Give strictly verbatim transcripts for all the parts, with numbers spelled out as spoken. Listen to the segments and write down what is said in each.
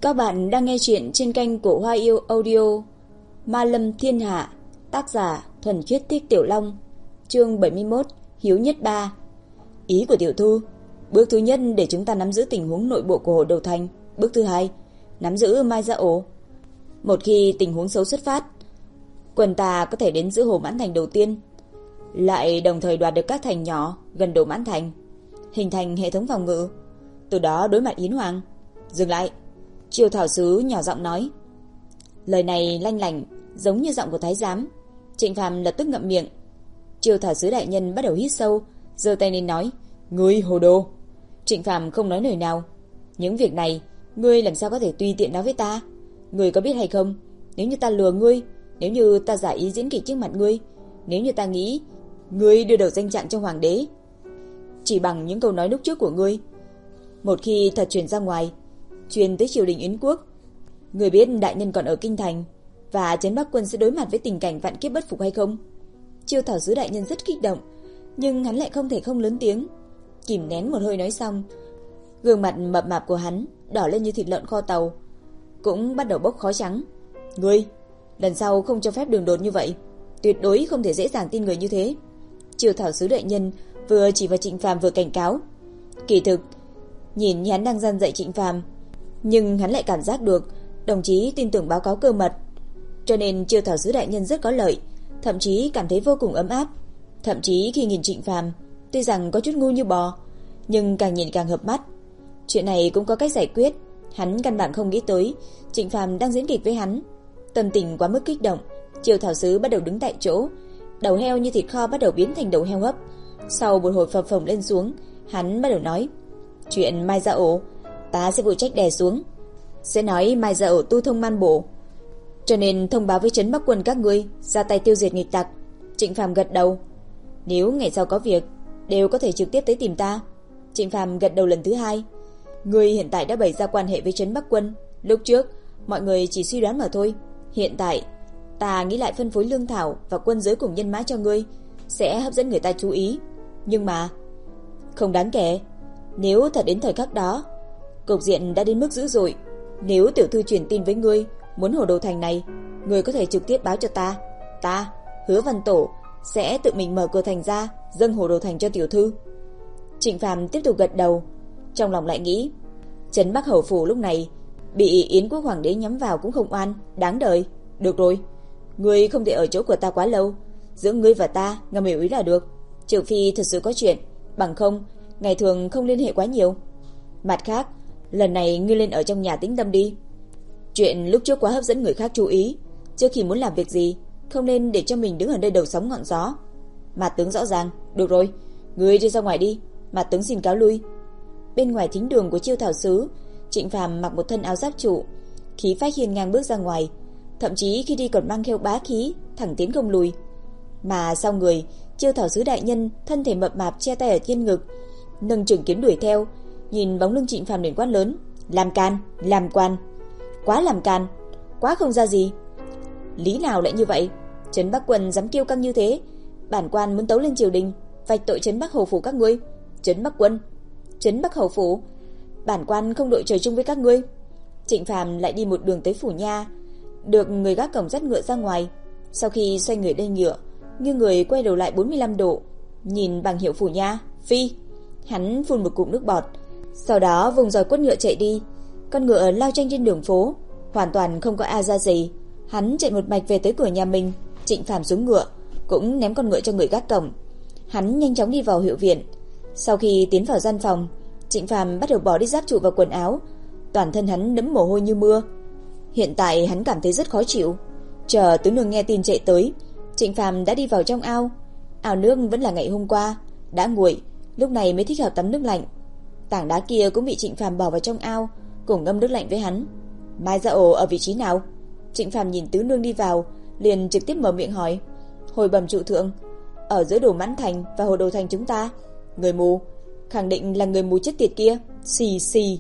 Các bạn đang nghe chuyện trên kênh của Hoa Yêu Audio. Ma Lâm Thiên Hạ, tác giả Thuần Khiết Thích Tiểu Long, chương bảy mươi mốt, Hiếu Nhất Ba. Ý của tiểu thư, bước thứ nhất để chúng ta nắm giữ tình huống nội bộ của Hồ Đầu Thành. Bước thứ hai, nắm giữ Mai Gia Ổ. Một khi tình huống xấu xuất phát, quân ta có thể đến giữ Hồ Mãn Thành đầu tiên, lại đồng thời đoạt được các thành nhỏ gần Đồ Mãn Thành, hình thành hệ thống phòng ngự, từ đó đối mặt Yến Hoàng. Dừng lại, Triều Thảo Sứ nhỏ giọng nói. Lời này lanh lảnh giống như giọng của thái giám. Trịnh Phàm lập tức ngậm miệng. Triều Thảo Sứ đại nhân bắt đầu hít sâu, giơ tay lên nói: "Ngươi hồ đồ." Trịnh Phàm không nói lời nào. "Những việc này ngươi làm sao có thể tùy tiện nói với ta? Ngươi có biết hay không, nếu như ta lừa ngươi, nếu như ta giả ý diễn kịch trước mặt ngươi, nếu như ta nghĩ ngươi đưa đầu danh trạng cho hoàng đế, chỉ bằng những câu nói lúc trước của ngươi, một khi thật truyền ra ngoài, truyền tới triều đình Yến quốc, người biết đại nhân còn ở kinh thành và Trấn Bắc quân sẽ đối mặt với tình cảnh vạn kiếp bất phục hay không?" Triều Thảo Sứ đại nhân rất kích động, nhưng hắn lại không thể không lớn tiếng. Kìm nén một hơi nói xong, gương mặt mập mạp của hắn đỏ lên như thịt lợn kho tàu, cũng bắt đầu bốc khói trắng. "Ngươi, lần sau không cho phép đường đột như vậy, tuyệt đối không thể dễ dàng tin người như thế." Triều Thảo Sứ đại nhân vừa chỉ vào Trịnh Phàm vừa cảnh cáo. Kỳ thực, nhìn như hắn đang gian dạy Trịnh Phàm, nhưng hắn lại cảm giác được đồng chí tin tưởng báo cáo cơ mật, cho nên Triều Thảo Sứ đại nhân rất có lợi, thậm chí cảm thấy vô cùng ấm áp. Thậm chí khi nhìn Trịnh Phàm, tuy rằng có chút ngu như bò, nhưng càng nhìn càng hợp mắt. Chuyện này cũng có cách giải quyết. Hắn căn bản không nghĩ tới Trịnh Phàm đang diễn kịch với hắn. Tâm tình quá mức kích động, Triều Thảo Sứ bắt đầu đứng tại chỗ, đầu heo như thịt kho bắt đầu biến thành đầu heo hấp. Sau một hồi phập phồng lên xuống, hắn bắt đầu nói: "Chuyện Mai Gia Ổ, ta sẽ phụ trách đè xuống, sẽ nói Mai Gia Ổ tu thông man bổ, cho nên thông báo với Trấn Bắc quân các ngươi ra tay tiêu diệt nghịch tặc." Trịnh Phàm gật đầu. "Nếu ngày sau có việc, đều có thể trực tiếp tới tìm ta." Trịnh Phàm gật đầu lần thứ hai. "Ngươi hiện tại đã bày ra quan hệ với Trấn Bắc quân, lúc trước mọi người chỉ suy đoán mà thôi. Hiện tại ta nghĩ lại phân phối lương thảo và quân giới cùng nhân mã cho ngươi sẽ hấp dẫn người ta chú ý, nhưng mà không đáng kể. Nếu thật đến thời khắc đó, cục diện đã đến mức dữ dội, nếu tiểu thư truyền tin với ngươi muốn Hồ Đầu Thành này, ngươi có thể trực tiếp báo cho ta. Ta, Hứa Văn Tổ, sẽ tự mình mở cửa thành ra, dâng Hồ Đầu Thành cho tiểu thư." Trịnh Phàm tiếp tục gật đầu, trong lòng lại nghĩ, Trấn Bắc hầu phủ lúc này bị Yến quốc hoàng đế nhắm vào cũng không oan, đáng đời. "Được rồi, ngươi không thể ở chỗ của ta quá lâu, giữa ngươi và ta ngầm hiểu ý là được, trừ phi thật sự có chuyện, bằng không ngày thường không liên hệ quá nhiều. Mặt khác, lần này ngươi lên ở trong nhà tĩnh tâm đi. Chuyện lúc trước quá hấp dẫn người khác chú ý, trước khi muốn làm việc gì không nên để cho mình đứng ở đây đầu sóng ngọn gió." Mạt tướng rõ ràng. "Được rồi, ngươi đi ra ngoài đi, Mạt tướng xin cáo lui." Bên ngoài thính đường của Triều Thảo Sứ, Trịnh Phàm mặc một thân áo giáp trụ, khí phách hiên ngang bước ra ngoài, thậm chí khi đi còn mang theo bá khí, thẳng tiến không lùi. Mà sau người, Triều Thảo Sứ đại nhân thân thể mập mạp che tay ở trên ngực, nâng trường kiếm đuổi theo, nhìn bóng lưng Trịnh Phàm liền quát lớn: "Làm can, làm quan, quá làm can, quá không ra gì. Lý nào lại như vậy? Trấn Bắc quân dám kiêu căng như thế, bản quan muốn tấu lên triều đình, vạch tội Trấn Bắc hầu phủ các ngươi. Trấn Bắc quân, Trấn Bắc hầu phủ, bản quan không đội trời chung với các ngươi." Trịnh Phàm lại đi một đường tới phủ nha, được người gác cổng dắt ngựa ra ngoài. Sau khi xoay người lên ngựa, như người quay đầu lại bốn mươi lăm độ, nhìn bảng hiệu phủ nha, phi. Hắn phun một cụm nước bọt, sau đó vùng roi quất ngựa chạy đi. Con ngựa lao nhanh trên đường phố, hoàn toàn không có a ra gì. Hắn chạy một mạch về tới cửa nhà mình. Trịnh Phàm xuống ngựa, cũng ném con ngựa cho người gác cổng. Hắn nhanh chóng đi vào hiệu viện. Sau khi tiến vào gian phòng, Trịnh Phàm bắt đầu bỏ đi giáp trụ và quần áo, toàn thân hắn đẫm mồ hôi như mưa. Hiện tại hắn cảm thấy rất khó chịu. Chờ tướng nương nghe tin chạy tới, Trịnh Phàm đã đi vào trong ao. Ao nước vẫn là ngày hôm qua, đã nguội, lúc này mới thích hợp tắm nước lạnh. Tảng đá kia cũng bị Trịnh Phàm bỏ vào trong ao, cùng ngâm nước lạnh với hắn. "Mai Gia Ổ ở vị trí nào?" Trịnh Phàm nhìn tứ nương đi vào, liền trực tiếp mở miệng hỏi. "Hồi bẩm trụ thượng, ở giữa Đồ Mãn Thành và Hồ Đầu Thành chúng ta." "Người mù, khẳng định là người mù chết tiệt kia." Xì xì.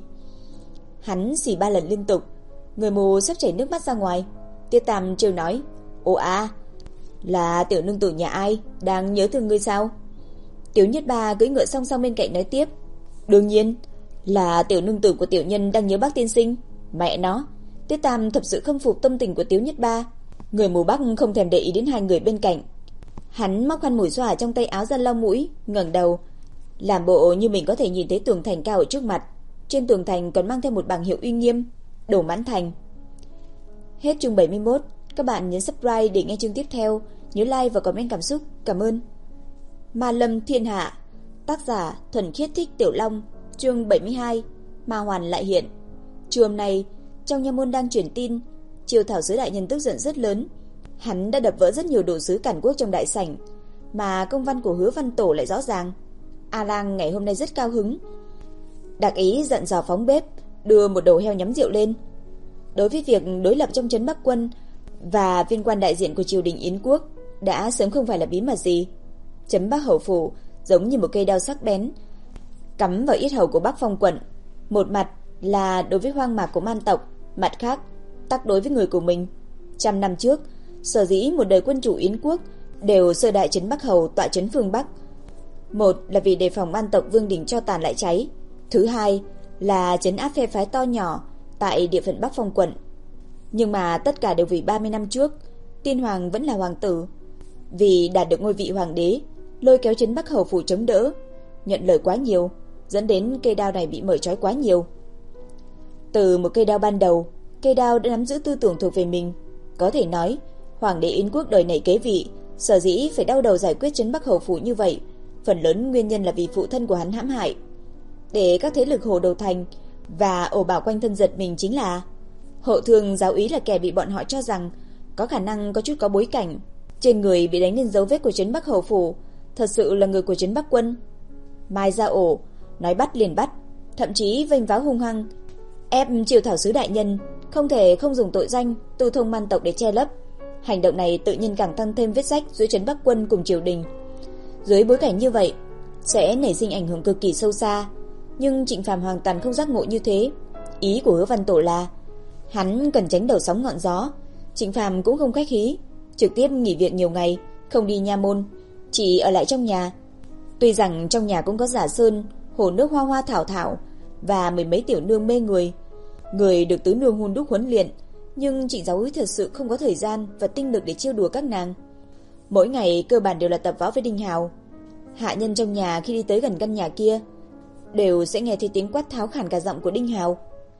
Hắn xì ba lần liên tục, người mù sắp chảy nước mắt ra ngoài. Tiết Tam trêu nói: "Ồ à, là tiểu nương tử nhà ai đang nhớ thương ngươi sao?" Tiểu Nhất Ba cưỡi ngựa song song bên cạnh nói tiếp: "Đương nhiên là tiểu nương tử của tiểu nhân đang nhớ bác tiên sinh. Mẹ nó, Tiết Tam thật sự không phục tâm tình của Tiếu Nhất Ba. Người mù Bắc không thèm để ý đến hai người bên cạnh. Hắn móc khăn mũi xoa trong tay áo ra lau mũi, ngẩng đầu, làm bộ như mình có thể nhìn thấy tường thành cao ở trước mặt. Trên tường thành còn mang theo một bảng hiệu uy nghiêm: Đồ Mãn Thành. Hết chương bảy mươi mốt. Các bạn nhấn subscribe để nghe chương tiếp theo. Nhớ like và comment cảm xúc. Cảm ơn. Ma Lâm Thiên Hạ. Tác giả Thuần Khiết Thích Tiểu Long. Chương bảy mươi hai. Ma Hoàn lại hiện. Trưa hôm nay, trong nha môn đang truyền tin, Triều Thảo Sứ đại nhân tức giận rất lớn. Hắn đã đập vỡ rất nhiều đồ sứ cản quốc trong đại sảnh, mà công văn của Hứa Văn Tổ lại rõ ràng. A Lang ngày hôm nay rất cao hứng. Đặc ý giận dò phóng bếp, đưa một đầu heo nhắm rượu lên. Đối với việc đối lập trong trấn Bắc Quân và viên quan đại diện của triều đình Yến quốc đã sớm không phải là bí mật gì. Trấn Bắc Hầu phủ giống như một cây đao sắc bén cắm vào yết hầu của Bắc Phong quận. Một mặt là đối với hoang mạc của man tộc, mặt khác tác đối với người của mình. Trăm năm trước, sở dĩ một đời quân chủ Yến quốc đều sơ đại trấn Bắc Hầu tọa trấn phương Bắc. Một là vì đề phòng man tộc Vương Đình cho tàn lại cháy. Thứ hai là trấn áp phe phái to nhỏ tại địa phận Bắc Phong quận. Nhưng mà tất cả đều vì ba mươi năm trước, Tiên Hoàng vẫn là hoàng tử. Vì đạt được ngôi vị hoàng đế, lôi kéo trấn Bắc Hầu phủ chống đỡ, nhận lời quá nhiều, dẫn đến cây đao này bị mở trói quá nhiều. Từ một cây đao ban đầu, cây đao đã nắm giữ tư tưởng thuộc về mình. Có thể nói, hoàng đế Yến quốc đời này kế vị, sở dĩ phải đau đầu giải quyết trấn Bắc Hầu phủ như vậy, phần lớn nguyên nhân là vì phụ thân của hắn hãm hại. Để các thế lực Hồ Đầu Thành và ổ bảo quanh thân giật mình chính là Hộ Thương giáo úy là kẻ bị bọn họ cho rằng có khả năng có chút có bối cảnh. Trên người bị đánh lên dấu vết của trấn Bắc Hầu phủ thật sự là người của trấn Bắc Quân. Mai ra ổ, nói bắt liền bắt, thậm chí vênh váo hung hăng, ép Triều Thảo Sứ đại nhân không thể không dùng tội danh tu thông man tộc để che lấp. Hành động này tự nhiên càng tăng thêm vết rách giữa trấn Bắc Quân cùng triều đình. Dưới bối cảnh như vậy, sẽ nảy sinh ảnh hưởng cực kỳ sâu xa. Nhưng Trịnh Phàm hoàn toàn không giác ngộ như thế. Ý của Hứa Văn Tổ là hắn cần tránh đầu sóng ngọn gió. Trịnh Phàm cũng không khách khí, trực tiếp nghỉ việc nhiều ngày, không đi nha môn, chỉ ở lại trong nhà. Tuy rằng trong nhà cũng có Giả Sơn, hồ nước hoa hoa thảo thảo và mười mấy tiểu nương mê người, người được tứ nương hun đúc huấn luyện, nhưng Trịnh giáo úy thật sự không có thời gian và tinh lực để trêu đùa các nàng. Mỗi ngày cơ bản đều là tập võ với Đinh Hào. Hạ nhân trong nhà khi đi tới gần căn nhà kia đều sẽ nghe thấy tiếng quát tháo khản cả giọng của Đinh Hào.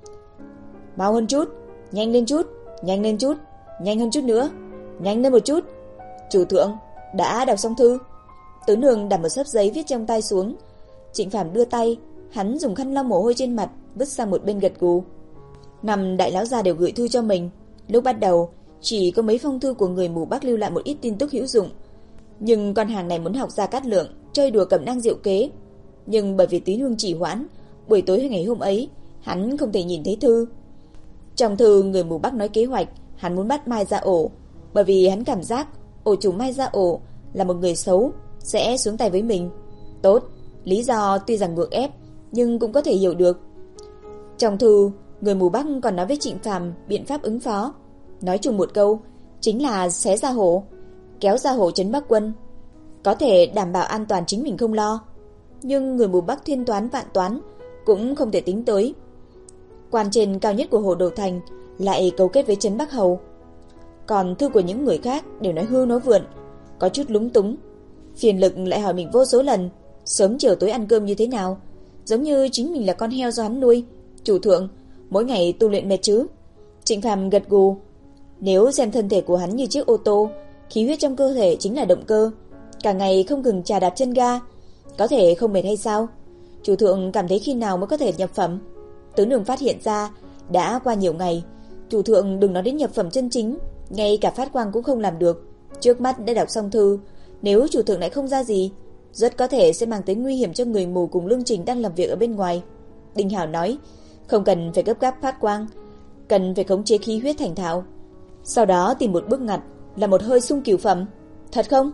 Mau hơn chút, nhanh lên chút, nhanh lên chút, nhanh hơn chút nữa, nhanh lên một chút. Chủ thượng, đã đọc xong thư. Tứ nương đặt một xấp giấy viết trong tay xuống. Trịnh Phàm đưa tay, hắn dùng khăn lau mồ hôi trên mặt, vứt sang một bên gật gù. Năm đại lão gia đều gửi thư cho mình. Lúc bắt đầu chỉ có mấy phong thư của người mù Bắc lưu lại một ít tin tức hữu dụng, nhưng con hàng này muốn học Gia Cát Lượng chơi đùa cẩm nang diệu kế. Nhưng bởi vì Tí Nương chỉ hoãn, buổi tối ngày hôm ấy hắn không thể nhìn thấy thư. Trong thư người mù Bắc nói kế hoạch hắn muốn bắt Mai Ra Ổ, bởi vì hắn cảm giác ổ chủ Mai Ra Ổ là một người xấu, sẽ xuống tay với mình. Tốt, lý do tuy rằng ngược ép nhưng cũng có thể hiểu được. Trong thư, người mù Bắc còn nói với Trịnh Phàm biện pháp ứng phó. Nói chung một câu, chính là xé ra hổ, kéo ra hổ trấn Bắc Quân, có thể đảm bảo an toàn chính mình không lo. Nhưng người mù Bắc thiên toán vạn toán cũng không thể tính tới. Quan trên cao nhất của Hồ Đầu Thành lại cấu kết với trấn Bắc Hầu. Còn thư của những người khác đều nói hư nói vượn, có chút lúng túng. Phiền Lực lại hỏi mình vô số lần sớm chiều tối ăn cơm như thế nào, giống như chính mình là con heo do hắn nuôi. Chủ thượng, mỗi ngày tu luyện mệt chứ? Trịnh Phàm gật gù. Nếu xem thân thể của hắn như chiếc ô tô, khí huyết trong cơ thể chính là động cơ, cả ngày không ngừng chà đạp chân ga, có thể không mệt hay sao? Chủ thượng cảm thấy khi nào mới có thể nhập phẩm? Tứ Nương phát hiện ra đã qua nhiều ngày, chủ thượng đừng nói đến nhập phẩm chân chính, ngay cả phát quang cũng không làm được. Trước mắt đã đọc xong thư, nếu chủ thượng lại không ra gì, rất có thể sẽ mang tới nguy hiểm cho người mù cùng Lương Trình đang làm việc ở bên ngoài. Đinh Hảo nói, không cần phải gấp gáp phát quang, cần phải khống chế khí huyết thành thạo. Sau đó tìm một bước ngoặt là một hơi sung cửu phẩm. Thật không?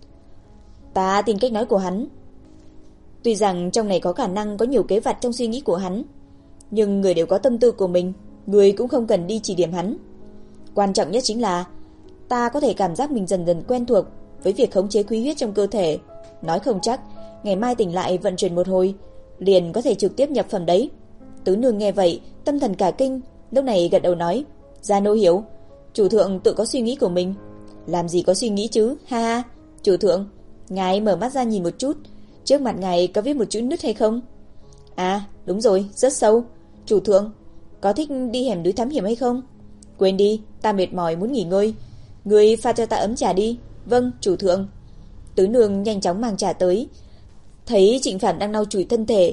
Ta tin cách nói của hắn. Tuy rằng trong này có khả năng có nhiều kế vặt trong suy nghĩ của hắn, nhưng người đều có tâm tư của mình, người cũng không cần đi chỉ điểm hắn. Quan trọng nhất chính là ta có thể cảm giác mình dần dần quen thuộc với việc khống chế khí huyết trong cơ thể. Nói không chắc ngày mai tỉnh lại vận chuyển một hồi liền có thể trực tiếp nhập phẩm đấy. Tứ Nương nghe vậy tâm thần cả kinh, Lúc này gật đầu nói, Gia Nô hiểu, chủ thượng tự có suy nghĩ của mình. Làm gì có suy nghĩ chứ, ha ha. Chủ thượng, ngài mở mắt ra nhìn một chút, trước mặt ngài có viết một chữ nứt hay không? À, đúng rồi, rất sâu. Chủ thượng, có thích đi hẻm núi thám hiểm hay không? Quên đi, ta mệt mỏi muốn nghỉ ngơi. Người pha cho ta ấm trà đi. Vâng, chủ thượng. Tứ nương nhanh chóng mang trà tới. Thấy Trịnh Phàm đang lau chùi thân thể,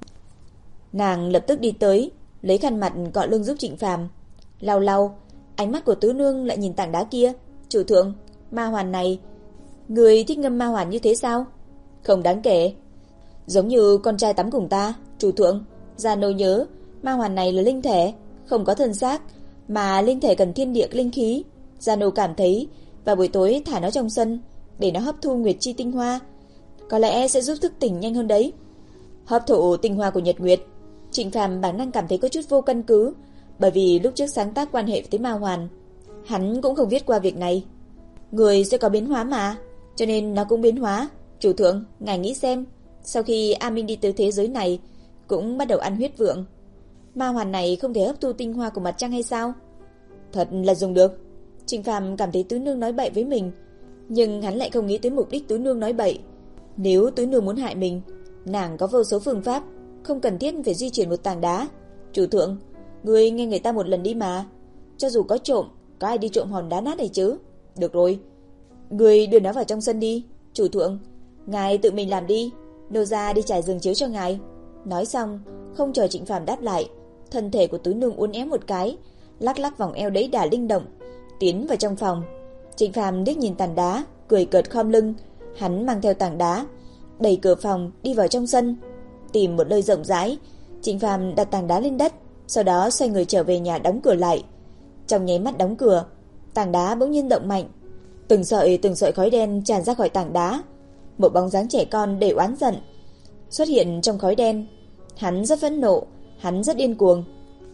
nàng lập tức đi tới, lấy khăn mặt cọ lưng giúp Trịnh Phàm. Lau lau, ánh mắt của tứ nương lại nhìn tảng đá kia. Chủ thượng, ma hoàn này, người thích ngâm ma hoàn như thế sao? Không đáng kể, giống như con trai tắm cùng ta. Chủ thượng, Gia Nô nhớ, ma hoàn này là linh thể, không có thân xác, mà linh thể cần thiên địa linh khí. Gia Nô cảm thấy vào buổi tối thả nó trong sân, để nó hấp thu nguyệt chi tinh hoa, có lẽ sẽ giúp thức tỉnh nhanh hơn đấy. Hấp thụ tinh hoa của nhật nguyệt. Trịnh Phàm bản năng cảm thấy có chút vô căn cứ, bởi vì lúc trước sáng tác quan hệ với ma hoàn, hắn cũng không viết qua việc này. Người sẽ có biến hóa mà, cho nên nó cũng biến hóa. Chủ thượng, ngài nghĩ xem, sau khi A Minh đi tới thế giới này, cũng bắt đầu ăn huyết vượng, ma hoàn này không thể hấp thu tinh hoa của mặt trăng hay sao? Thật là dùng được. Trịnh Phàm cảm thấy tứ nương nói bậy với mình, nhưng hắn lại không nghĩ tới mục đích tứ nương nói bậy. Nếu tứ nương muốn hại mình, nàng có vô số phương pháp, không cần thiết phải di chuyển một tảng đá. Chủ thượng, ngươi nghe người ta một lần đi mà. Cho dù có trộm, có ai đi trộm hòn đá nát này chứ? Được rồi, ngươi đưa nó vào trong sân đi. Chủ thượng, ngài tự mình làm đi, nô ra đi trải giường chiếu cho ngài. Nói xong, không chờ Trịnh Phàm đáp lại, thân thể của tứ nương uốn éo một cái, lắc lắc vòng eo đấy đà linh động, tiến vào trong phòng. Trịnh Phàm liếc nhìn tảng đá, cười cợt khom lưng. Hắn mang theo tảng đá, đẩy cửa phòng đi vào trong sân. Tìm một nơi rộng rãi, Trịnh Phàm đặt tảng đá lên đất, sau đó xoay người trở về nhà đóng cửa lại. Trong nháy mắt đóng cửa, tảng đá bỗng nhiên động mạnh, từng sợi từng sợi khói đen tràn ra khỏi tảng đá. Một bóng dáng trẻ con đầy oán giận xuất hiện trong khói đen. Hắn rất phẫn nộ, hắn rất điên cuồng.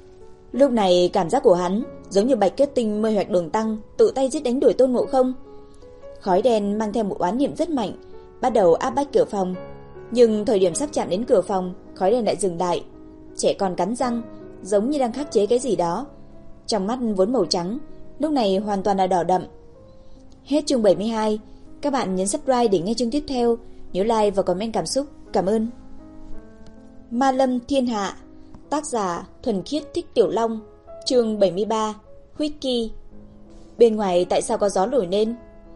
Lúc này cảm giác của hắn giống như Bạch Kết Tinh mê hoặc Đường Tăng tự tay giết đánh đuổi Tôn Ngộ Không. Khói đen mang theo một oán niệm rất mạnh, bắt đầu áp bách cửa phòng. Nhưng thời điểm sắp chạm đến cửa phòng, khói đen lại dừng lại. Trẻ con cắn răng, giống như đang khắc chế cái gì đó. Trong mắt vốn màu trắng, lúc này hoàn toàn là đỏ đậm. Hết chương bảy mươi hai. Các bạn nhấn subscribe để nghe chương tiếp theo. Nhớ like và comment cảm xúc. Cảm ơn. Ma Lâm Thiên Hạ. Tác giả Thuần Khiết Thích Tiểu Long. Chương bảy mươi ba. Wiki. Bên ngoài tại sao có gió nổi lên?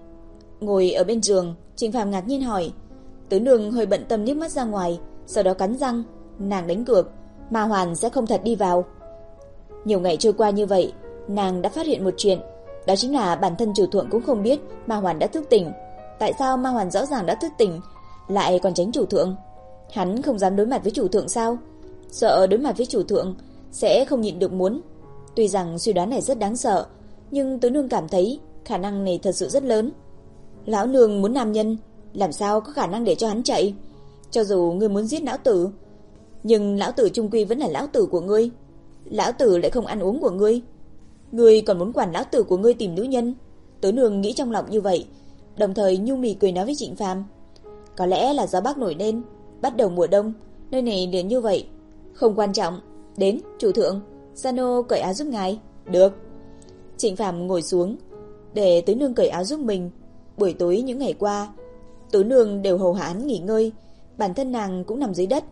Ngồi ở bên giường, Trịnh Phàm ngạc nhiên hỏi. Tứ nương hơi bận tâm liếc mắt ra ngoài, sau đó cắn răng, nàng đánh cược, ma hoàn sẽ không thật đi vào. Nhiều ngày trôi qua như vậy, nàng đã phát hiện một chuyện, đó chính là bản thân chủ thượng cũng không biết ma hoàn đã thức tỉnh. Tại sao ma hoàn rõ ràng đã thức tỉnh lại còn tránh chủ thượng? Hắn không dám đối mặt với chủ thượng sao? Sợ đối mặt với chủ thượng sẽ không nhịn được muốn. Tuy rằng suy đoán này rất đáng sợ, nhưng tứ nương cảm thấy khả năng này thật sự rất lớn. Lão nương muốn nam nhân, làm sao có khả năng để cho hắn chạy? Cho dù ngươi muốn giết lão tử, nhưng lão tử chung quy vẫn là lão tử của ngươi. Lão tử lại không ăn uống của ngươi, ngươi còn muốn quản lão tử của ngươi tìm nữ nhân? Tứ nương nghĩ trong lòng như vậy, đồng thời nhu mì cười nói với Trịnh Phàm. Có lẽ là gió bắc nổi lên, bắt đầu mùa đông, nơi này liền như vậy. Không quan trọng. Đến, chủ thượng, Gia Nô cởi áo giúp ngài. Được. Trịnh Phàm ngồi xuống, để tứ nương cởi áo giúp mình. Buổi tối những ngày qua, tứ nương đều hầu hạ hắn nghỉ ngơi, bản thân nàng cũng nằm dưới đất.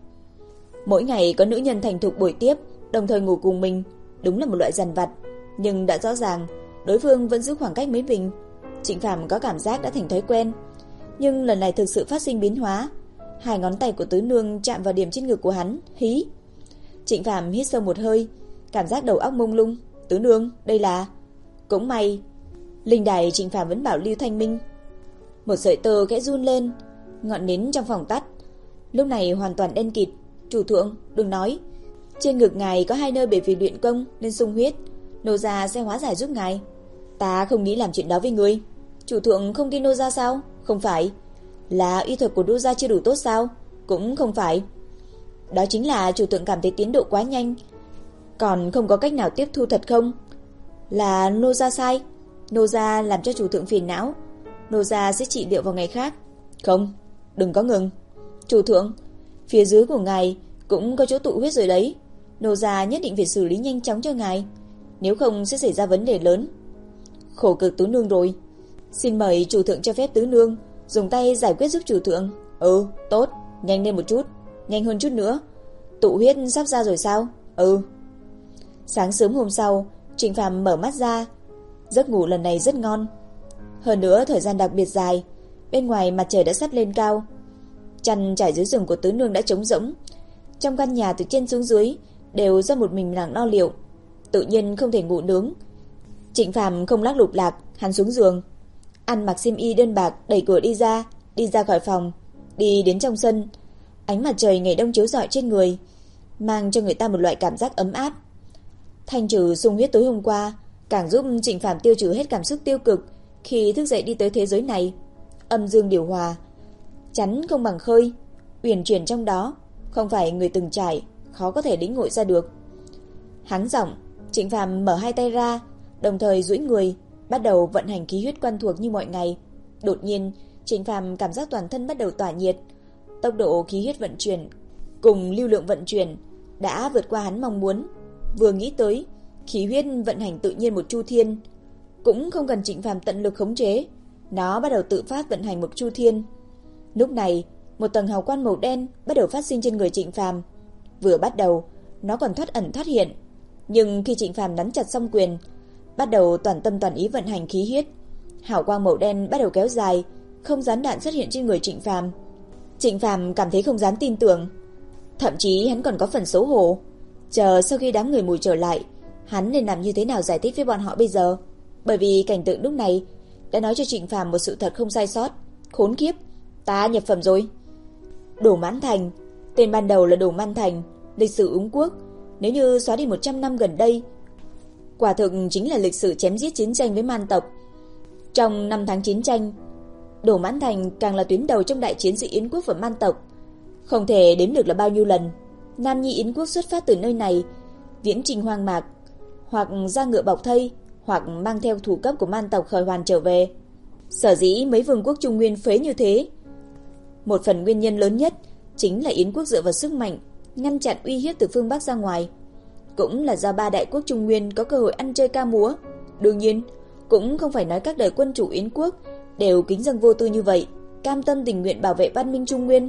Mỗi ngày có nữ nhân thành thục buổi tiếp, đồng thời ngủ cùng mình, đúng là một loại dằn vặt, nhưng đã rõ ràng đối phương vẫn giữ khoảng cách với mình. Trịnh Phàm có cảm giác đã thành thói quen, nhưng lần này thực sự phát sinh biến hóa. Hai ngón tay của tứ nương chạm vào điểm trên ngực của hắn, hí. Trịnh Phàm hít sâu một hơi, cảm giác đầu óc mông lung. Tứ nương, đây là... Cũng may, linh đài Trịnh Phàm vẫn bảo lưu thanh minh. Một sợi tơ khẽ run lên, ngọn nến trong phòng tắt. Lúc này hoàn toàn đen kịt. Chủ thượng, đừng nói. Trên ngực ngài có hai nơi bởi vì luyện công nên sung huyết, nô gia sẽ hóa giải giúp ngài. Ta không nghĩ làm chuyện đó với ngươi. Chủ thượng không tin nô gia sao? Không phải. Là y thuật của nô gia chưa đủ tốt sao? Cũng không phải. Đó chính là chủ thượng cảm thấy tiến độ quá nhanh, còn không có cách nào tiếp thu thật không? Là nô gia sai. Nô gia làm cho chủ thượng phiền não, nô gia sẽ trị liệu vào ngày khác. Không, đừng có ngừng. Chủ thượng, phía dưới của ngài cũng có chỗ tụ huyết rồi đấy, nô gia nhất định phải xử lý nhanh chóng cho ngài. nếu không sẽ xảy ra vấn đề lớn. Khổ cực Tứ Nương rồi. Xin mời chủ thượng cho phép Tứ Nương dùng tay giải quyết giúp chủ thượng. Ừ, tốt, nhanh lên một chút, nhanh hơn chút nữa. Tụ huyết sắp ra rồi sao? Ừ. Sáng sớm hôm sau, Trịnh Phàm mở mắt ra. Giấc ngủ lần này rất ngon. Hơn nữa thời gian đặc biệt dài. Bên ngoài mặt trời đã sắp lên cao. Chăn trải dưới giường của Tứ Nương đã trống rỗng. Trong căn nhà từ trên xuống dưới đều do một mình nàng lo liệu, tự nhiên không thể ngủ nướng. Trịnh Phàm không lắc lục lạc, hắn xuống giường, ăn mặc xiêm y đơn bạc, đẩy cửa đi ra, đi ra khỏi phòng, đi đến trong sân. Ánh mặt trời ngày đông chiếu rọi trên người, mang cho người ta một loại cảm giác ấm áp. Thanh trừ xung huyết tối hôm qua, càng giúp Trịnh Phàm tiêu trừ hết cảm xúc tiêu cực khi thức dậy đi tới thế giới này. Âm dương điều hòa, chắn không bằng khơi, uyển chuyển trong đó, không phải người từng trải khó có thể lĩnh ngộ ra được. Hắng giọng, Trịnh Phàm mở hai tay ra, đồng thời duỗi người, bắt đầu vận hành khí huyết quen thuộc như mọi ngày. Đột nhiên, Trịnh Phàm cảm giác toàn thân bắt đầu tỏa nhiệt, tốc độ khí huyết vận chuyển cùng lưu lượng vận chuyển đã vượt qua hắn mong muốn. Vừa nghĩ tới, khí huyết vận hành tự nhiên một chu thiên, cũng không cần Trịnh Phàm tận lực khống chế, nó bắt đầu tự phát vận hành một chu thiên. Lúc này, một tầng hào quang màu đen bắt đầu phát sinh trên người Trịnh Phàm. Vừa bắt đầu, nó còn thoát ẩn thoát hiện, nhưng khi Trịnh Phàm nắm chặt song quyền, bắt đầu toàn tâm toàn ý vận hành khí huyết, hào quang màu đen bắt đầu kéo dài, không gián đoạn xuất hiện trên người Trịnh Phàm. Trịnh Phàm cảm thấy không dám tin tưởng, thậm chí hắn còn có phần xấu hổ. Chờ sau khi đám người mùi trở lại, hắn nên làm như thế nào giải thích với bọn họ bây giờ? Bởi vì cảnh tượng lúc này đã nói cho Trịnh Phàm một sự thật không sai sót. Khốn kiếp, ta nhập phẩm rồi. Đồ Mãn Thành, tên ban đầu là Đồ Man Thành, lịch sử Úng Quốc. Nếu như xóa đi một trăm năm gần đây, quả thực chính là lịch sử chém giết chiến tranh với man tộc. Trong năm tháng chiến tranh, Đồ Mãn Thành càng là tuyến đầu trong đại chiến giữa Yến quốc và man tộc. Không thể đếm được là bao nhiêu lần nam nhi Yến quốc xuất phát từ nơi này, viễn trình hoang mạc, hoặc ra ngựa bọc thây, hoặc mang theo thủ cấp của man tộc khởi hoàn trở về. Sở dĩ mấy vương quốc Trung Nguyên phế như thế, một phần nguyên nhân lớn nhất chính là Yến quốc dựa vào sức mạnh ngăn chặn uy hiếp từ phương Bắc ra ngoài, cũng là do ba đại quốc Trung Nguyên có cơ hội ăn chơi ca múa. Đương nhiên, cũng không phải nói các đời quân chủ Yến quốc đều kính dâng vô tư như vậy, cam tâm tình nguyện bảo vệ văn minh Trung Nguyên.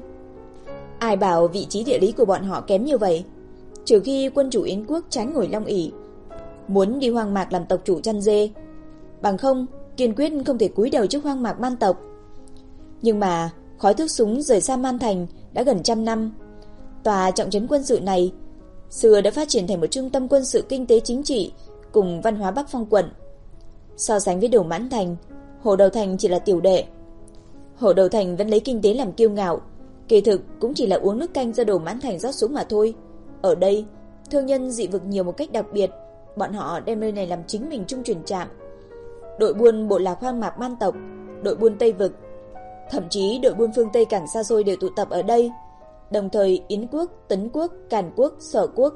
Ai bảo vị trí địa lý của bọn họ kém như vậy? Trừ khi quân chủ Yến quốc chán ngồi Long ỷ, muốn đi hoang mạc làm tộc chủ chăn dê, bằng không kiên quyết không thể cúi đầu trước hoang mạc man tộc. Nhưng mà khói thuốc súng rời xa Man Thành đã gần trăm năm. Tòa trọng trấn quân sự này xưa đã phát triển thành một trung tâm quân sự, kinh tế, chính trị cùng văn hóa Bắc Phong quận. So sánh với Đồ Mãn Thành, Hổ Đầu Thành chỉ là tiểu đệ. Hổ Đầu Thành vẫn lấy kinh tế làm kiêu ngạo, kỳ thực cũng chỉ là uống nước canh do Đồ Mãn Thành rót xuống mà thôi. Ở đây, thương nhân dị vực nhiều một cách đặc biệt, bọn họ đem nơi này làm chính mình trung chuyển trạm. Đội buôn bộ lạc hoang mạc man tộc, đội buôn Tây vực, thậm chí đội buôn phương Tây càng xa xôi đều tụ tập ở đây. Đồng thời Yến quốc, Tấn quốc, Càn quốc, Sở quốc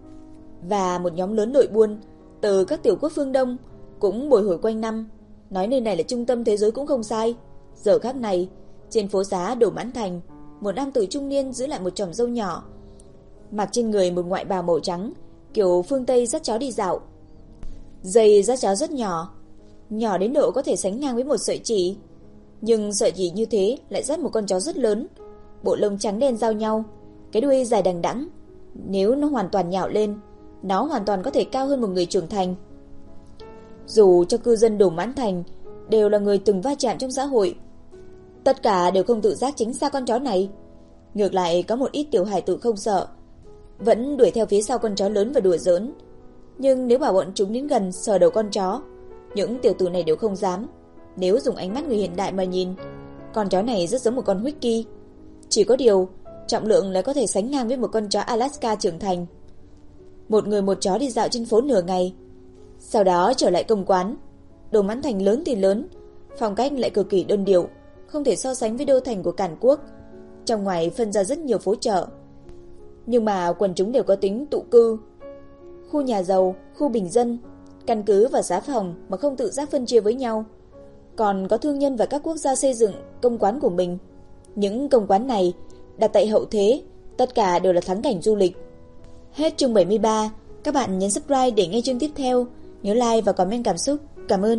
và một nhóm lớn đội buôn từ các tiểu quốc phương Đông cũng bồi hồi quanh năm. Nói nơi này là trung tâm thế giới cũng không sai. Giờ khắc này, trên phố xá Đồ Mãn Thành, một nam tử trung niên giữ lại một chòm râu nhỏ, mặc trên người một ngoại bào màu trắng, kiểu phương Tây dắt chó đi dạo. Dây dắt chó rất nhỏ, nhỏ đến độ có thể sánh ngang với một sợi chỉ, nhưng sợi chỉ như thế lại dắt một con chó rất lớn, bộ lông trắng đen giao nhau, cái đuôi dài đằng đẵng. Nếu nó hoàn toàn nhạo lên, nó hoàn toàn có thể cao hơn một người trưởng thành. Dù cho cư dân Đồ Mãn Thành đều là người từng va chạm trong xã hội, tất cả đều không tự giác tránh xa con chó này. Ngược lại có một ít tiểu hài tử không sợ, vẫn đuổi theo phía sau con chó lớn và đùa giỡn. Nhưng nếu bảo bọn chúng đến gần sờ đầu con chó, những tiểu tử này đều không dám. Nếu dùng ánh mắt người hiện đại mà nhìn, con chó này rất giống một con Whisky. Chỉ có điều, trọng lượng lại có thể sánh ngang với một con chó Alaska trưởng thành. Một người một chó đi dạo trên phố nửa ngày, sau đó trở lại công quán. Đồ Mãn Thành lớn thì lớn, phong cách lại cực kỳ đơn điệu, không thể so sánh với đô thành của Càn Quốc. Trong ngoài phân ra rất nhiều phố chợ, nhưng mà quần chúng đều có tính tụ cư. Khu nhà giàu, khu bình dân, căn cứ vào giá phòng mà không tự giác phân chia với nhau. Còn có thương nhân và các quốc gia xây dựng công quán của mình. Những công quán này đặt tại hậu thế, tất cả đều là thắng cảnh du lịch. Hết chương bảy mươi ba, các bạn nhấn subscribe để nghe chương tiếp theo. Nhớ like và comment cảm xúc. Cảm ơn.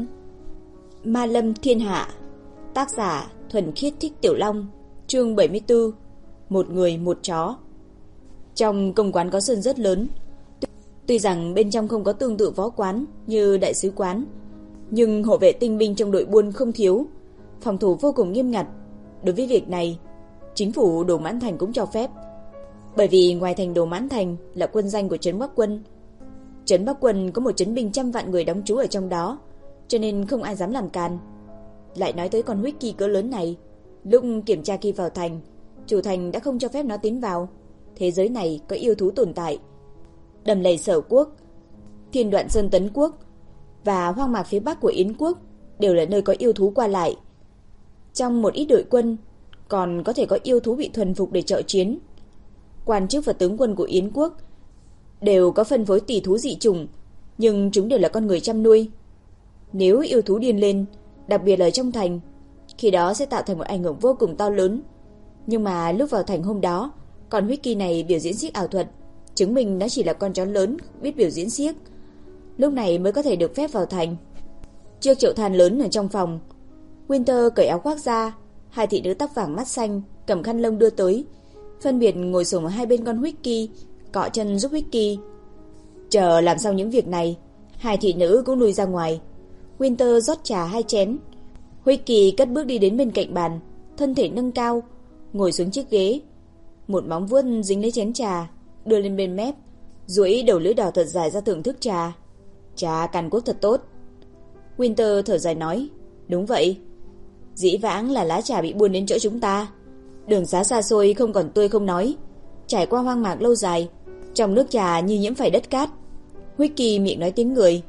Ma Lâm Thiên Hạ. Tác giả Thuần Khiết Thích Tiểu Long. Chương bảy mươi tư. Một người một chó. Trong công quán có sân rất lớn. Tuy rằng bên trong không có tương tự võ quán như đại sứ quán, nhưng hộ vệ tinh binh trong đội buôn không thiếu, phòng thủ vô cùng nghiêm ngặt. Đối với việc này, chính phủ Đồ Mãn Thành cũng cho phép. Bởi vì ngoài thành Đồ Mãn Thành là quân danh của trấn Bắc Quân. Trấn Bắc Quân có một trấn binh trăm vạn người đóng trú ở trong đó, cho nên không ai dám làm càn. Lại nói tới con Wiki cỡ lớn này, lúc kiểm tra khi vào thành, chủ thành đã không cho phép nó tiến vào. Thế giới này có yêu thú tồn tại. Đầm Lầy Sở Quốc, Thiên Đoạn Sơn Tấn Quốc và hoang mạc phía bắc của Yến Quốc đều là nơi có yêu thú qua lại. Trong một ít đội quân còn có thể có yêu thú bị thuần phục để trợ chiến. Quan chức và tướng quân của Yến Quốc đều có phân phối tỷ thú dị chủng, nhưng chúng đều là con người chăm nuôi. Nếu yêu thú điên lên, đặc biệt là trong thành, khi đó sẽ tạo thành một ảnh hưởng vô cùng to lớn. Nhưng mà lúc vào thành hôm đó, con Wiki này biểu diễn xiếc ảo thuật, chứng minh nó chỉ là con chó lớn biết biểu diễn xiếc. Lúc này mới có thể được phép vào thành. Trước chậu than lớn ở trong phòng, Winter cởi áo khoác ra, hai thị nữ tóc vàng mắt xanh cầm khăn lông đưa tới, phân biệt ngồi xổm ở hai bên con Wiki, cọ chân giúp Wiki. Chờ làm xong những việc này, hai thị nữ cũng lùi ra ngoài. Winter rót trà hai chén. Wiki cất bước đi đến bên cạnh bàn, thân thể nâng cao, ngồi xuống chiếc ghế. Một móng vuốt dính lấy chén trà, đưa lên bên mép, duỗi đầu lưỡi đỏ thật dài ra thưởng thức trà. Trà Càn Quốc thật tốt. Winter thở dài nói, đúng vậy. Dĩ vãng là lá trà bị buôn đến chỗ chúng ta. Đường xá xa xôi không còn tươi không nói, trải qua hoang mạc lâu dài, trong nước trà như nhiễm phải đất cát. Wiki miệng nói tiếng người.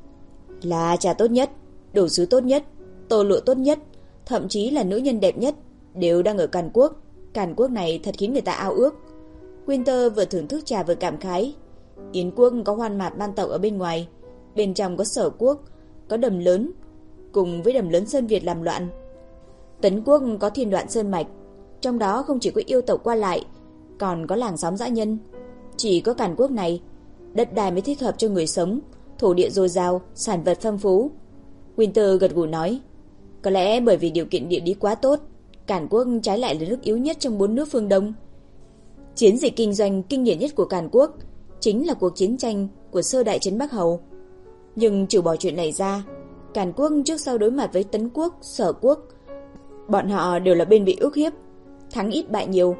Là trà tốt nhất, đồ sứ tốt nhất, tô lụa tốt nhất, thậm chí là nữ nhân đẹp nhất đều đang ở Càn Quốc. Càn Quốc này thật khiến người ta ao ước. Winter vừa thưởng thức trà vừa cảm khái. Yến Quốc có hoan mạt man tộc ở bên ngoài, bên trong có Sở Quốc, có đầm lớn, cùng với đầm lớn Sơn Việt làm loạn. Tấn Quốc có Thiên Đoạn Sơn Mạch, trong đó không chỉ có yêu tộc qua lại, còn có làng xóm dã nhân. Chỉ có Càn Quốc này, đất đai mới thích hợp cho người sống, thổ địa dồi dào, sản vật phong phú. Winter gật gù nói, có lẽ bởi vì điều kiện địa lý quá tốt, Càn Quốc trái lại là nước yếu nhất trong bốn nước phương Đông. Chiến dịch kinh doanh kinh điển nhất của Càn Quốc chính là cuộc chiến tranh của Sơ Đại Trấn Bắc Hầu. Nhưng trừ bỏ chuyện này ra, Càn Quốc trước sau đối mặt với Tấn Quốc, Sở Quốc, bọn họ đều là bên bị ức hiếp, thắng ít bại nhiều.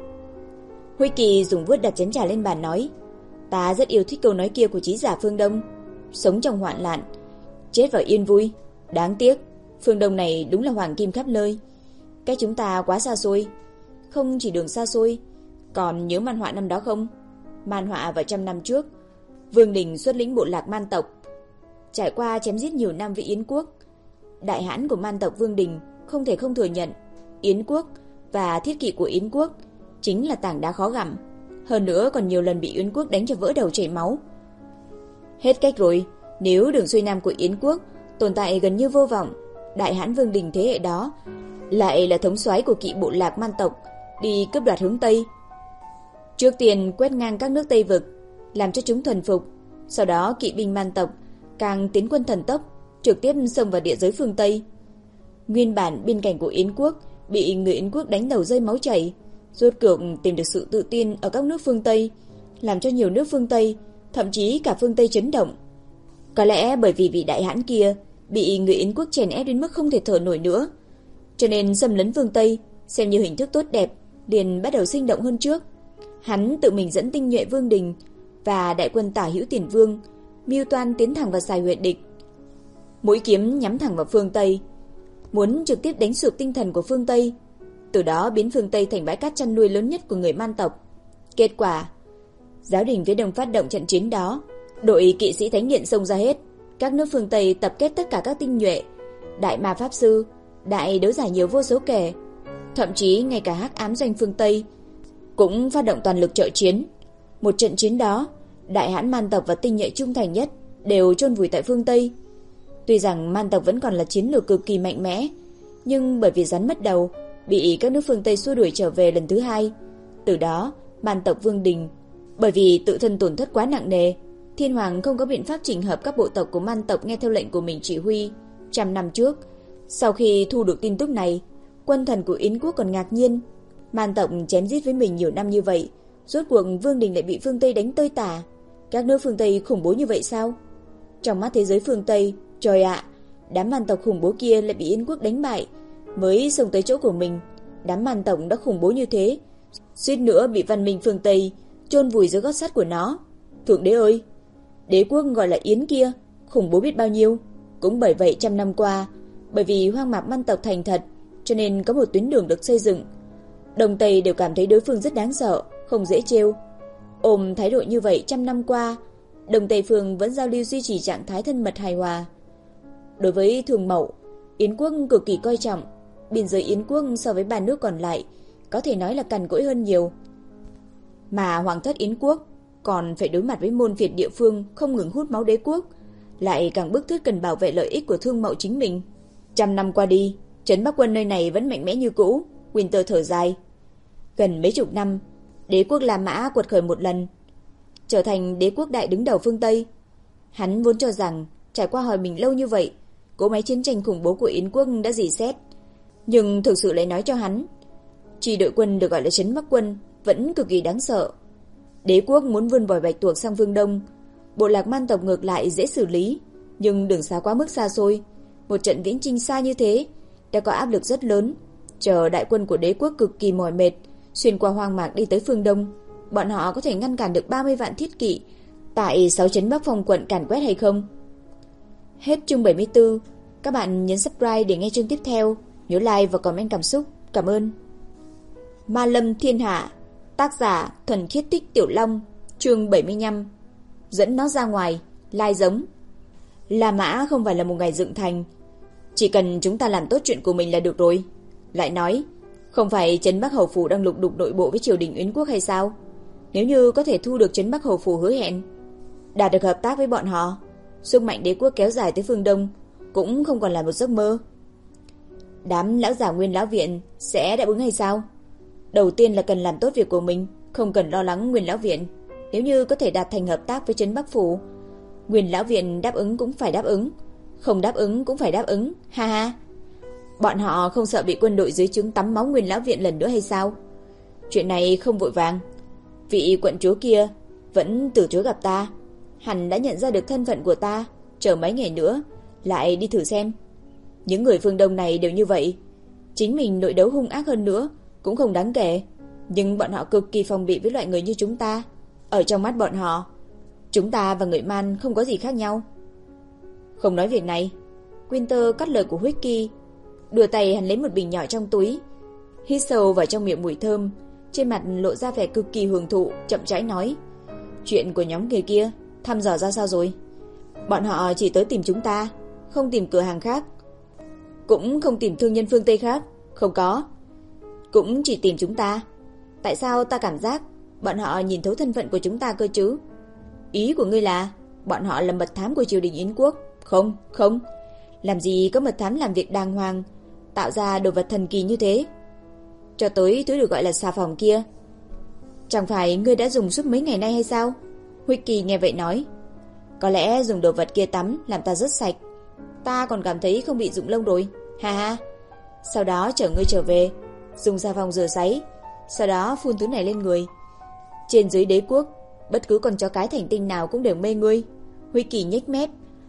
Wiki dùng vuốt đặt chén trà lên bàn nói, ta rất yêu thích câu nói kia của trí giả phương Đông, sống trong hoạn nạn, chết vào yên vui. Đáng tiếc, phương Đông này đúng là hoàng kim khắp nơi, cách chúng ta quá xa xôi. Không chỉ đường xa xôi, còn nhớ man họa năm đó không? Man họa vào trăm năm trước, Vương Đình xuất lĩnh bộ lạc man tộc, trải qua chém giết nhiều năm với Yến Quốc. Đại hãn của man tộc Vương Đình không thể không thừa nhận, Yến Quốc và thiết kỵ của Yến Quốc chính là tảng đá khó gặm. Hơn nữa còn nhiều lần bị Yến Quốc đánh cho vỡ đầu chảy máu. Hết cách rồi, nếu đường xuôi nam của Yến Quốc tồn tại gần như vô vọng, đại hãn Vương Đình thế hệ đó lại là thống soái của kỵ bộ lạc man tộc đi cướp đoạt hướng Tây. Trước tiên quét ngang các nước Tây vực, làm cho chúng thuần phục, sau đó kỵ binh man tộc càng tiến quân thần tốc, trực tiếp xông vào địa giới phương Tây. Nguyên bản biên cảnh của Yến Quốc bị người Yến Quốc đánh đầu rơi máu chảy, rốt cuộc tìm được sự tự tin ở các nước phương Tây, làm cho nhiều nước phương Tây, thậm chí cả phương Tây chấn động. Có lẽ bởi vì vị đại hãn kia bị người Yến Quốc chèn ép đến mức không thể thở nổi nữa, cho nên xâm lấn phương Tây xem như hình thức tốt đẹp, liền bắt đầu sinh động hơn trước. Hắn tự mình dẫn tinh nhuệ Vương Đình và đại quân tả hữu Tiền Vương, mưu toan tiến thẳng vào Sài Huyệt địch, mũi kiếm nhắm thẳng vào phương Tây, muốn trực tiếp đánh sụp tinh thần của phương Tây, từ đó biến phương Tây thành bãi cát chăn nuôi lớn nhất của người man tộc. Kết quả, giáo đình phía đông phát động trận chiến đó, đội kỵ sĩ thánh điện xông ra hết, các nước phương Tây tập kết tất cả các tinh nhuệ, đại ma pháp sư, đại đấu giả nhiều vô số kể, thậm chí ngay cả hắc ám doanh phương Tây cũng phát động toàn lực trợ chiến. Một trận chiến đó, đại hãn man tộc và tinh nhuệ trung thành nhất đều chôn vùi tại phương Tây. Tuy rằng man tộc vẫn còn là chiến lược cực kỳ mạnh mẽ, nhưng bởi vì rắn mất đầu, bị các nước phương Tây xua đuổi trở về lần thứ hai. Từ đó, man tộc Vương Đình bởi vì tự thân tổn thất quá nặng nề, Thiên Hoàng không có biện pháp chỉnh hợp các bộ tộc của man tộc nghe theo lệnh của mình chỉ huy. Trăm năm trước, sau khi thu được tin tức này, quân thần của Yến quốc còn ngạc nhiên. Man tộc chém giết với mình nhiều năm như vậy, rốt cuộc vương đình lại bị phương Tây đánh tơi tả. Các nước phương Tây khủng bố như vậy sao? Trong mắt thế giới phương Tây, trời ạ, đám man tộc khủng bố kia lại bị Yến quốc đánh bại, mới xông tới chỗ của mình. Đám man tộc đã khủng bố như thế, suýt nữa bị văn minh phương Tây chôn vùi dưới gót sắt của nó. Thượng đế ơi, đế quốc gọi là Yến kia khủng bố biết bao nhiêu. Cũng bởi vậy trăm năm qua, bởi vì hoang mạc man tộc thành thật, cho nên có một tuyến đường được xây dựng. Đông Tây đều cảm thấy đối phương rất đáng sợ, không dễ trêu. Ôm thái độ như vậy trăm năm qua, Đông Tây phương vẫn giao lưu duy trì trạng thái thân mật hài hòa. Đối với Thường Mậu, Yến quốc cực kỳ coi trọng. Biên giới Yến quốc so với ba nước còn lại có thể nói là cằn cỗi hơn nhiều. Mà hoàng thất Yến quốc còn phải đối mặt với môn phiệt địa phương không ngừng hút máu đế quốc, lại càng bức thiết cần bảo vệ lợi ích của Thương Mậu chính mình. Trăm năm qua đi, trấn Bắc quân nơi này vẫn mạnh mẽ như cũ. Winter thở dài. Gần mấy chục năm, đế quốc La Mã quật khởi một lần, trở thành đế quốc đại đứng đầu phương Tây. Hắn vốn cho rằng trải qua hòa bình lâu như vậy, cỗ máy chiến tranh khủng bố của Yến quốc đã rỉ sét, nhưng thực sự lại nói cho hắn, chỉ đội quân được gọi là trấn Bắc quân vẫn cực kỳ đáng sợ. Đế quốc muốn vươn vòi bạch tuộc sang phương Đông, bộ lạc man tộc ngược lại dễ xử lý, nhưng đường xa quá mức xa xôi. Một trận viễn chinh xa như thế đã có áp lực rất lớn, chờ đại quân của đế quốc cực kỳ mỏi mệt xuyên qua hoang mạc đi tới phương Đông, bọn họ có thể ngăn cản được ba mươi vạn thiết kỵ tại sáu trấn Bắc Phong quận càn quét hay không? Hết chương bảy mươi tư. Các bạn nhấn subscribe để nghe chương tiếp theo, nhớ like và comment cảm xúc. Cảm ơn. Ma Lâm Thiên Hạ, tác giả Thuần Khiết Tích Tiểu Long, chương bảy mươi lăm. Dẫn nó ra ngoài, lai giống. La Mã không phải là một ngày dựng thành, chỉ cần chúng ta làm tốt chuyện của mình là được rồi. Lại nói, không phải trấn Bắc Hầu Phủ đang lục đục nội bộ với triều đình Yến quốc hay sao? Nếu như có thể thu được trấn Bắc Hầu Phủ hứa hẹn, đạt được hợp tác với bọn họ, sức mạnh đế quốc kéo dài tới phương Đông cũng không còn là một giấc mơ. Đám lão già Nguyên lão viện sẽ đáp ứng hay sao? Đầu tiên là cần làm tốt việc của mình, không cần lo lắng Nguyên lão viện. Nếu như có thể đạt thành hợp tác với trấn Bắc Phủ, Nguyên lão viện đáp ứng cũng phải đáp ứng, không đáp ứng cũng phải đáp ứng, ha ha. Bọn họ không sợ bị quân đội dưới trướng tắm máu Nguyên lão viện lần nữa hay sao? Chuyện này không vội vàng. Vị quận chúa kia vẫn từ chối gặp ta, hẳn đã nhận ra được thân phận của ta, chờ mấy ngày nữa lại đi thử xem. Những người phương Đông này đều như vậy, chính mình nội đấu hung ác hơn nữa cũng không đáng kể, nhưng bọn họ cực kỳ phòng bị với loại người như chúng ta. Ở trong mắt bọn họ, chúng ta và người Man không có gì khác nhau. Không nói việc này, Winter cắt lời của Wiki, đưa tay hắn lấy một bình nhỏ trong túi, hít sâu vào trong miệng mùi thơm, trên mặt lộ ra vẻ cực kỳ hưởng thụ, chậm rãi nói: chuyện của nhóm người kia thăm dò ra sao rồi? Bọn họ chỉ tới tìm chúng ta, không tìm cửa hàng khác, cũng không tìm thương nhân phương Tây khác. Không có, cũng chỉ tìm chúng ta. Tại sao ta cảm giác bọn họ nhìn thấu thân phận của chúng ta cơ chứ? Ý của ngươi là bọn họ là mật thám của triều đình Yến quốc? Không, không, làm gì có mật thám làm việc đàng hoàng, tạo ra đồ vật thần kỳ như thế. Cho tới thứ được gọi là xà phòng kia, chẳng phải ngươi đã dùng suốt mấy ngày nay hay sao? Wiki nghe vậy nói: có lẽ dùng đồ vật kia tắm làm ta rất sạch, ta còn cảm thấy không bị rụng lông rồi, ha ha. Sau đó chở ngươi trở về, dùng xà phòng rửa sấy, sau đó phun thứ này lên người. Trên dưới đế quốc, bất cứ con chó cái thành tinh nào cũng đều mê ngươi. Wiki nhếch mép,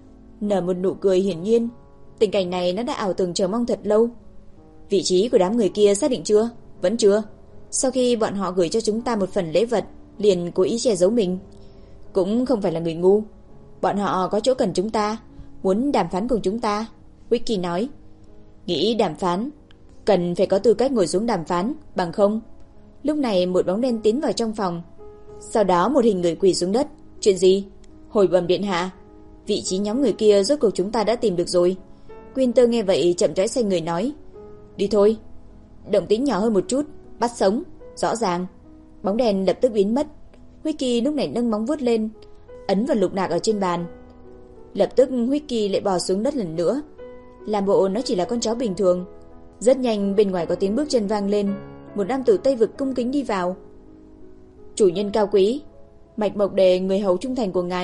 nở một nụ cười hiển nhiên. Tình cảnh này nó đã ảo tưởng chờ mong thật lâu. Vị trí của đám người kia xác định chưa? Vẫn chưa. Sau khi bọn họ gửi cho chúng ta một phần lễ vật, liền cố ý che giấu mình. Cũng không phải là người ngu, bọn họ có chỗ cần chúng ta, muốn đàm phán cùng chúng ta. Wiki nói: nghĩ đàm phán, cần phải có tư cách ngồi xuống đàm phán, bằng không. Lúc này một bóng đen tiến vào trong phòng, sau đó một hình người quỳ xuống đất. Chuyện gì? Hồi bẩm điện hạ, vị trí nhóm người kia rốt cuộc chúng ta đã tìm được rồi. Winter nghe vậy chậm rãi xoay người nói: đi thôi. Động tĩnh nhỏ hơn một chút, bắt sống, rõ ràng. Bóng đèn lập tức biến mất. Wiki lúc này nâng móng vuốt lên, ấn vào lục nạc ở trên bàn. Lập tức Wiki lại bò xuống đất lần nữa, làm bộ nó chỉ là con chó bình thường. Rất nhanh bên ngoài có tiếng bước chân vang lên, một nam tử Tây vực cung kính đi vào. Chủ nhân cao quý, Mạch Mộc Đề người hầu trung thành của ngài,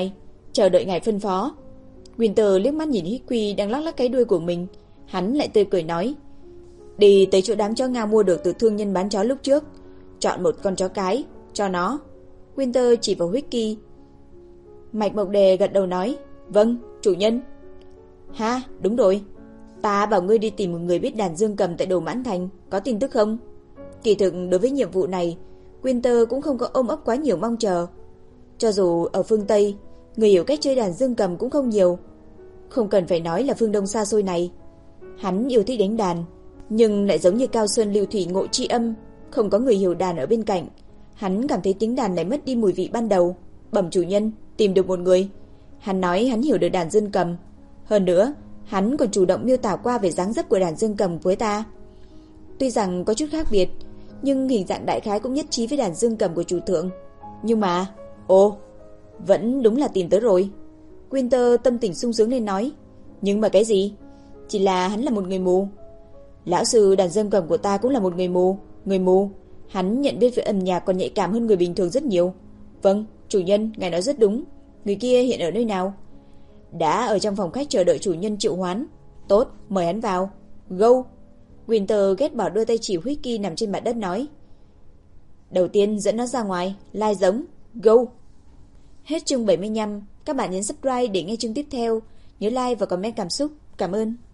chờ đợi ngài phân phó. Winter liếc mắt nhìn Hickey đang lắc lắc cái đuôi của mình, hắn lại tươi cười nói: "Đi tới chỗ đám chó ngao mua được từ thương nhân bán chó lúc trước, chọn một con chó cái cho nó." Winter chỉ vào Hickey. Mạch Mộc Đề gật đầu nói: "Vâng, chủ nhân." "Ha, đúng rồi. Ta bảo ngươi đi tìm một người biết đàn dương cầm tại Đồ Mãn Thành, có tin tức không?" Kỳ thực đối với nhiệm vụ này, Winter cũng không có ôm ấp quá nhiều mong chờ. Cho dù ở phương Tây, người hiểu cách chơi đàn dương cầm cũng không nhiều. Không cần phải nói là phương Đông xa xôi này. Hắn yêu thích đánh đàn, nhưng lại giống như Cao Sơn Lưu Thủy ngộ tri âm, không có người hiểu đàn ở bên cạnh. Hắn cảm thấy tiếng đàn lại mất đi mùi vị ban đầu. Bẩm chủ nhân, tìm được một người. Hắn nói hắn hiểu được đàn dương cầm. Hơn nữa, hắn còn chủ động miêu tả qua về dáng dấp của đàn dương cầm với ta. Tuy rằng có chút khác biệt, nhưng hình dạng đại khái cũng nhất trí với đàn dương cầm của chủ thượng. Nhưng mà, ồ, vẫn đúng là tìm tới rồi. Winter tâm tình sung sướng lên nói: "Nhưng mà cái gì? Chỉ là hắn là một người mù." "Lão sư đàn dương cầm của ta cũng là một người mù." "Người mù? Hắn nhận biết về âm nhạc còn nhạy cảm hơn người bình thường rất nhiều." "Vâng, chủ nhân, ngài nói rất đúng." "Người kia hiện ở nơi nào?" "Đã ở trong phòng khách chờ đợi chủ nhân triệu hoán." "Tốt, mời hắn vào." "Go." Winter ghét bỏ đôi tay chỉ Hickey nằm trên mặt đất nói: "Đầu tiên dẫn nó ra ngoài, lai giống, go." Hết chương bảy mươi lăm, các bạn nhấn subscribe để nghe chương tiếp theo, nhớ like và comment cảm xúc. Cảm ơn.